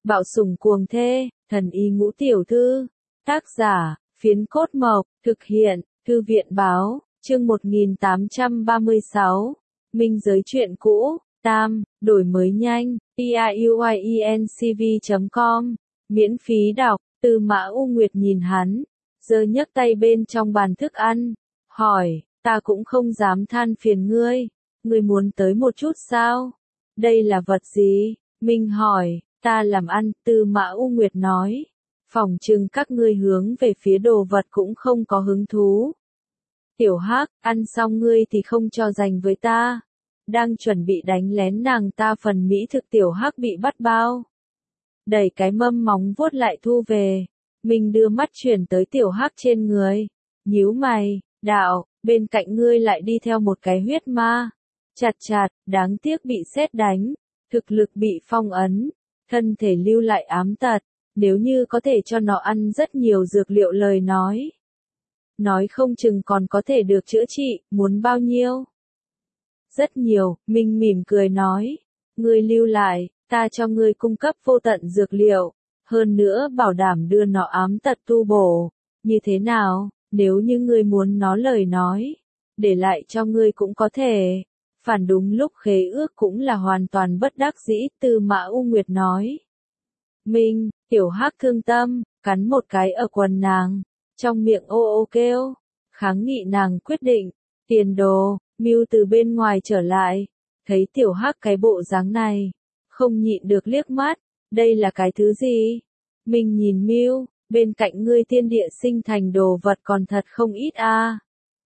Bạo sủng cuồng thê, thần y ngũ tiểu thư. Tác giả, Phiến Cốt Mộc, thực hiện, Thư viện Báo, chương 1836. Minh giới chuyện cũ, Tam, đổi mới nhanh, piuiencv.com, miễn phí đọc, Tư Mã U Nguyệt nhìn hắn, giơ nhấc tay bên trong bàn thức ăn, hỏi, ta cũng không dám than phiền ngươi, ngươi muốn tới một chút sao? Đây là vật gì? Minh hỏi, ta làm ăn, Tư Mã U Nguyệt nói. Phỏng chừng các ngươi hướng về phía đồ vật cũng không có hứng thú. Tiểu Hắc, ăn xong ngươi thì không cho dành với ta. Đang chuẩn bị đánh lén nàng ta phần mỹ thực Tiểu Hắc bị bắt bao. Đẩy cái mâm móng vuốt lại thu về. Mình đưa mắt chuyển tới Tiểu Hắc trên người. Nhíu mày, đạo, bên cạnh ngươi lại đi theo một cái huyết ma. Chặt chặt, đáng tiếc bị sét đánh. Thực lực bị phong ấn. Thân thể lưu lại ám tật. Nếu như có thể cho nó ăn rất nhiều dược liệu lời nói không chừng còn có thể được chữa trị, muốn bao nhiêu? Rất nhiều, Minh mỉm cười nói. Ngươi lưu lại, ta cho ngươi cung cấp vô tận dược liệu, hơn nữa bảo đảm đưa nó ám tật tu bổ. Như thế nào, nếu như ngươi muốn nó lời nói, để lại cho ngươi cũng có thể. Phản đúng lúc khế ước cũng là hoàn toàn bất đắc dĩ, Tư Mã U Nguyệt nói. Minh, Tiểu Hắc thương tâm, cắn một cái ở quần nàng, trong miệng ô ô kêu, kháng nghị nàng quyết định, tiền đồ, Mưu từ bên ngoài trở lại, thấy Tiểu Hắc cái bộ dáng này, không nhịn được liếc mắt, đây là cái thứ gì? Minh nhìn Mưu, bên cạnh ngươi thiên địa sinh thành đồ vật còn thật không ít a.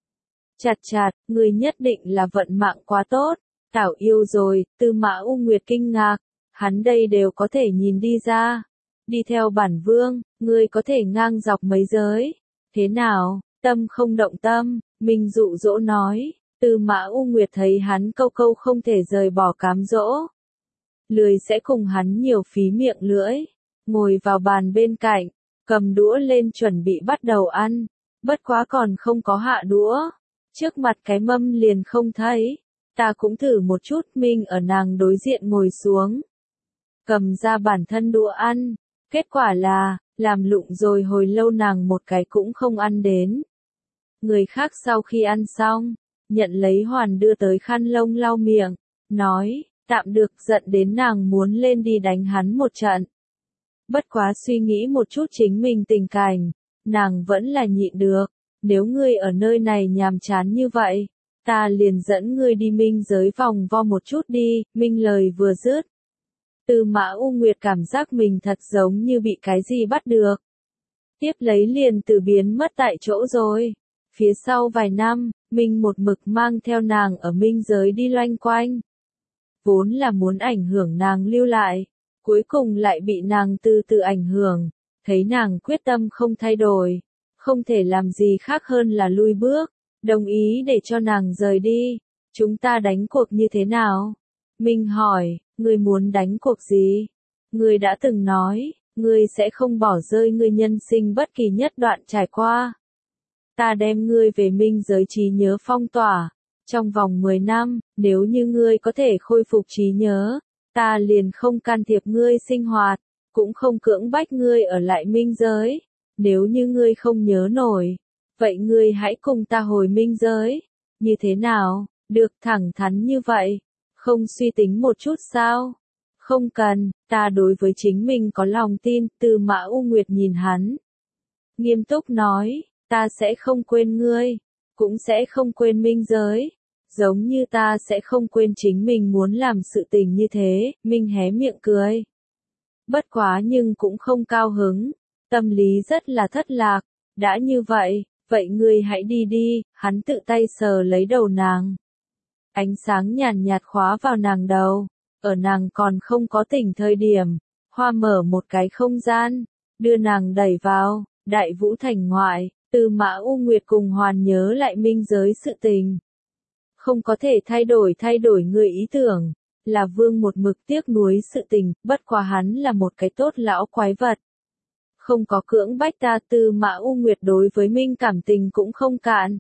Chặt chặt, ngươi nhất định là vận mạng quá tốt, Tảo yêu rồi, Tư Mã U Nguyệt kinh ngạc. Hắn đây đều có thể nhìn đi ra. Đi theo bản vương, ngươi có thể ngang dọc mấy giới. Thế nào, tâm không động tâm, Minh dụ dỗ nói. Tư Mã U Nguyệt thấy hắn câu câu không thể rời bỏ cám dỗ. Lười sẽ cùng hắn nhiều phí miệng lưỡi. Ngồi vào bàn bên cạnh, cầm đũa lên chuẩn bị bắt đầu ăn. Bất quá còn không có hạ đũa. Trước mặt cái mâm liền không thấy. Ta cũng thử một chút, Minh ở nàng đối diện ngồi xuống. Cầm ra bản thân đũa ăn, kết quả là, làm lụng rồi hồi lâu nàng một cái cũng không ăn đến. Người khác sau khi ăn xong, nhận lấy hoàn đưa tới khăn lông lau miệng, nói, tạm được, giận đến nàng muốn lên đi đánh hắn một trận. Bất quá suy nghĩ một chút chính mình tình cảnh, nàng vẫn là nhịn được, nếu ngươi ở nơi này nhàm chán như vậy, ta liền dẫn ngươi đi Minh giới vòng vo một chút đi, Minh lời vừa dứt. Tư Mã U Nguyệt cảm giác mình thật giống như bị cái gì bắt được. Tiếp lấy liền từ biến mất tại chỗ rồi. Phía sau vài năm, Minh một mực mang theo nàng ở Minh giới đi loanh quanh. Vốn là muốn ảnh hưởng nàng lưu lại, cuối cùng lại bị nàng từ từ ảnh hưởng, thấy nàng quyết tâm không thay đổi, không thể làm gì khác hơn là lui bước, đồng ý để cho nàng rời đi. Chúng ta đánh cuộc như thế nào? Minh hỏi. Ngươi muốn đánh cuộc gì? Ngươi đã từng nói, ngươi sẽ không bỏ rơi ngươi nhân sinh bất kỳ nhất đoạn trải qua. Ta đem ngươi về Minh giới trí nhớ phong tỏa. Trong vòng 10 năm, nếu như ngươi có thể khôi phục trí nhớ, ta liền không can thiệp ngươi sinh hoạt, cũng không cưỡng bách ngươi ở lại Minh giới. Nếu như ngươi không nhớ nổi, vậy ngươi hãy cùng ta hồi Minh giới. Như thế nào? Được, thẳng thắn như vậy. Không suy tính một chút sao? Không cần, ta đối với chính mình có lòng tin, Tư Mã U Nguyệt nhìn hắn. Nghiêm túc nói, ta sẽ không quên ngươi, cũng sẽ không quên Minh giới, giống như ta sẽ không quên chính mình muốn làm sự tình như thế, Minh hé miệng cười. Bất quá nhưng cũng không cao hứng, tâm lý rất là thất lạc, đã như vậy, vậy ngươi hãy đi đi, hắn tự tay sờ lấy đầu nàng. Ánh sáng nhàn nhạt khóa vào nàng đầu, ở nàng còn không có tỉnh thời điểm, hoa mở một cái không gian, đưa nàng đẩy vào, Đại Vũ thành ngoại, Tư Mã U Nguyệt cùng hoàn nhớ lại Minh giới sự tình. Không có thể thay đổi người ý tưởng, là vương một mực tiếc nuối sự tình, bất quá hắn là một cái tốt lão quái vật. Không có cưỡng bách ta, Tư Mã U Nguyệt đối với Minh cảm tình cũng không cạn.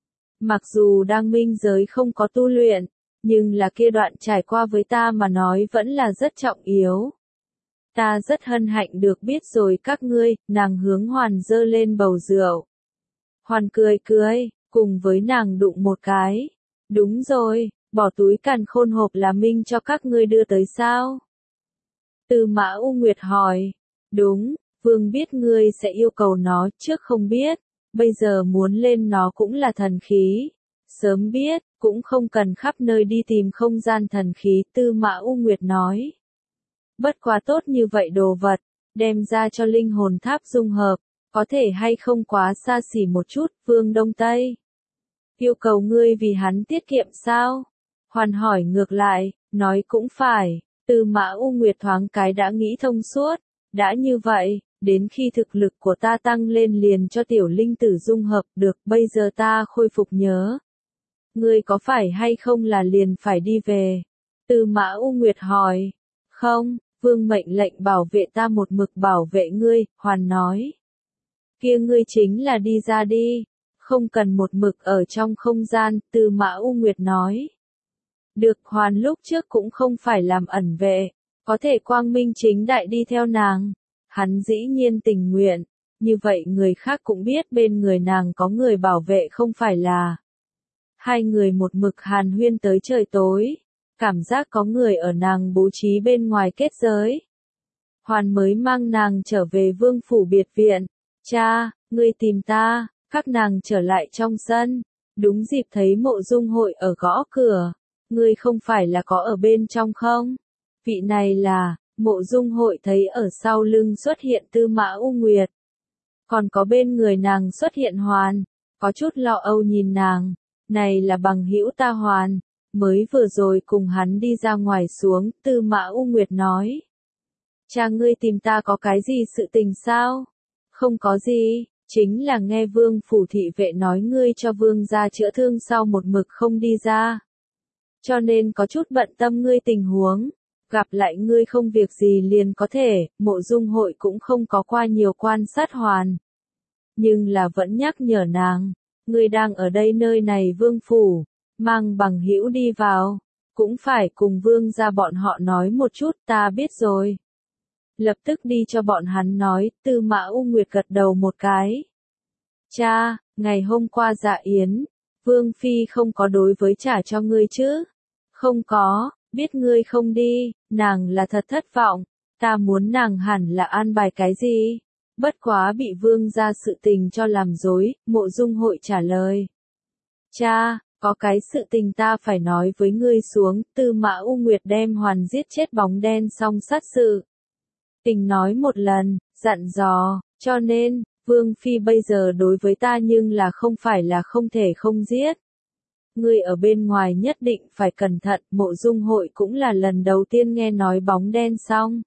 Mặc dù đang Minh giới không có tu luyện, nhưng là kia đoạn trải qua với ta mà nói vẫn là rất trọng yếu. Ta rất hân hạnh được biết rồi các ngươi, nàng hướng Hoàn giơ lên bầu rượu. Hoàn cười cười, cùng với nàng đụng một cái. Đúng rồi, bỏ túi càn khôn hộp là Minh cho các ngươi đưa tới sao? Tư Mã U Nguyệt hỏi. Đúng, Vương biết ngươi sẽ yêu cầu nó, trước không biết, bây giờ muốn lên nó cũng là thần khí. Sớm biết, cũng không cần khắp nơi đi tìm không gian thần khí, Tư Mã U Nguyệt nói. Bất quá tốt như vậy đồ vật, đem ra cho linh hồn tháp dung hợp, có thể hay không quá xa xỉ một chút, Vương Đông Tây. Yêu cầu ngươi vì hắn tiết kiệm sao? Hoàn hỏi ngược lại, nói cũng phải, Tư Mã U Nguyệt thoáng cái đã nghĩ thông suốt, đã như vậy, đến khi thực lực của ta tăng lên liền cho tiểu linh tử dung hợp được, bây giờ ta khôi phục nhớ. Ngươi có phải hay không là liền phải đi về? Tư Mã U Nguyệt hỏi. Không, Vương mệnh lệnh bảo vệ ta một mực bảo vệ ngươi, Hoàn nói. Kia ngươi chính là đi ra đi, không cần một mực ở trong không gian, Tư Mã U Nguyệt nói. Được, Hoàn lúc trước cũng không phải làm ẩn vệ, có thể quang minh chính đại đi theo nàng. Hắn dĩ nhiên tình nguyện, như vậy người khác cũng biết bên người nàng có người bảo vệ không phải là. Hai người một mực hàn huyên tới trời tối, cảm giác có người ở nàng bố trí bên ngoài kết giới. Hoàn mới mang nàng trở về vương phủ biệt viện. Cha, ngươi tìm ta, các nàng trở lại trong sân. Đúng dịp thấy Mộ Dung Hội ở gõ cửa. Ngươi không phải là có ở bên trong không? Vị này là, Mộ Dung Hội thấy ở sau lưng xuất hiện Tư Mã U Nguyệt. Còn có bên người nàng xuất hiện Hoàn, có chút lo âu nhìn nàng. Này là bằng hữu ta Hoàn, mới vừa rồi cùng hắn đi ra ngoài xuống, Tư Mã U Nguyệt nói. Cha ngươi tìm ta có cái gì sự tình sao? Không có gì, chính là nghe vương phủ thị vệ nói ngươi cho vương gia chữa thương sau một mực không đi ra. Cho nên có chút bận tâm ngươi tình huống, gặp lại ngươi không việc gì liền có thể, Mộ Dung Hội cũng không có qua nhiều quan sát Hoàn. Nhưng là vẫn nhắc nhở nàng, ngươi đang ở đây nơi này vương phủ, mang bằng hữu đi vào, cũng phải cùng vương gia bọn họ nói một chút, ta biết rồi. Lập tức đi cho bọn hắn nói, Tư Mã U Nguyệt gật đầu một cái. Cha, ngày hôm qua dạ yến, Vương Phi không có đối với trả cho ngươi chứ? Không có, biết ngươi không đi, nàng là thật thất vọng, ta muốn nàng hẳn là an bài cái gì? Bất quá bị vương gia sự tình cho làm dối, Mộ Dung Hội trả lời. Cha, có cái sự tình ta phải nói với ngươi xuống, Tư Mã U Nguyệt đem Hoàn giết chết bóng đen song sát sự. Tình nói một lần, dặn dò, cho nên, Vương Phi bây giờ đối với ta nhưng là không phải là không thể không giết. Ngươi ở bên ngoài nhất định phải cẩn thận, Mộ Dung Hội cũng là lần đầu tiên nghe nói bóng đen xong.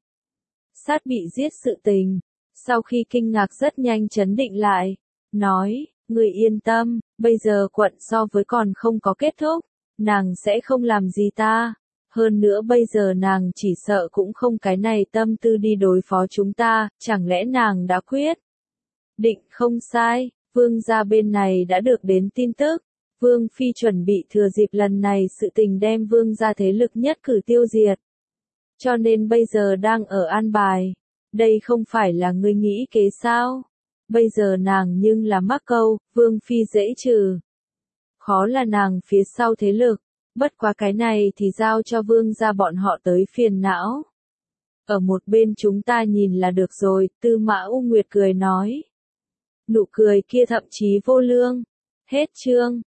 Sát bị giết sự tình, sau khi kinh ngạc rất nhanh chấn định lại, nói, ngươi yên tâm, bây giờ quận so với còn không có kết thúc, nàng sẽ không làm gì ta. Hơn nữa bây giờ nàng chỉ sợ cũng không cái này tâm tư đi đối phó chúng ta, chẳng lẽ nàng đã quyết định không sai, vương gia bên này đã được đến tin tức, vương phi chuẩn bị thừa dịp lần này sự tình đem vương gia thế lực nhất cử tiêu diệt. Cho nên bây giờ đang ở an bài, đây không phải là ngươi nghĩ kế sao, bây giờ nàng nhưng là mắc câu, vương phi dễ trừ. Khó là nàng phía sau thế lực. Bất quá cái này thì giao cho vương gia bọn họ tới phiền não. Ở một bên chúng ta nhìn là được rồi, Tư Mã U Nguyệt cười nói. Nụ cười kia thậm chí vô lương. Hết chương.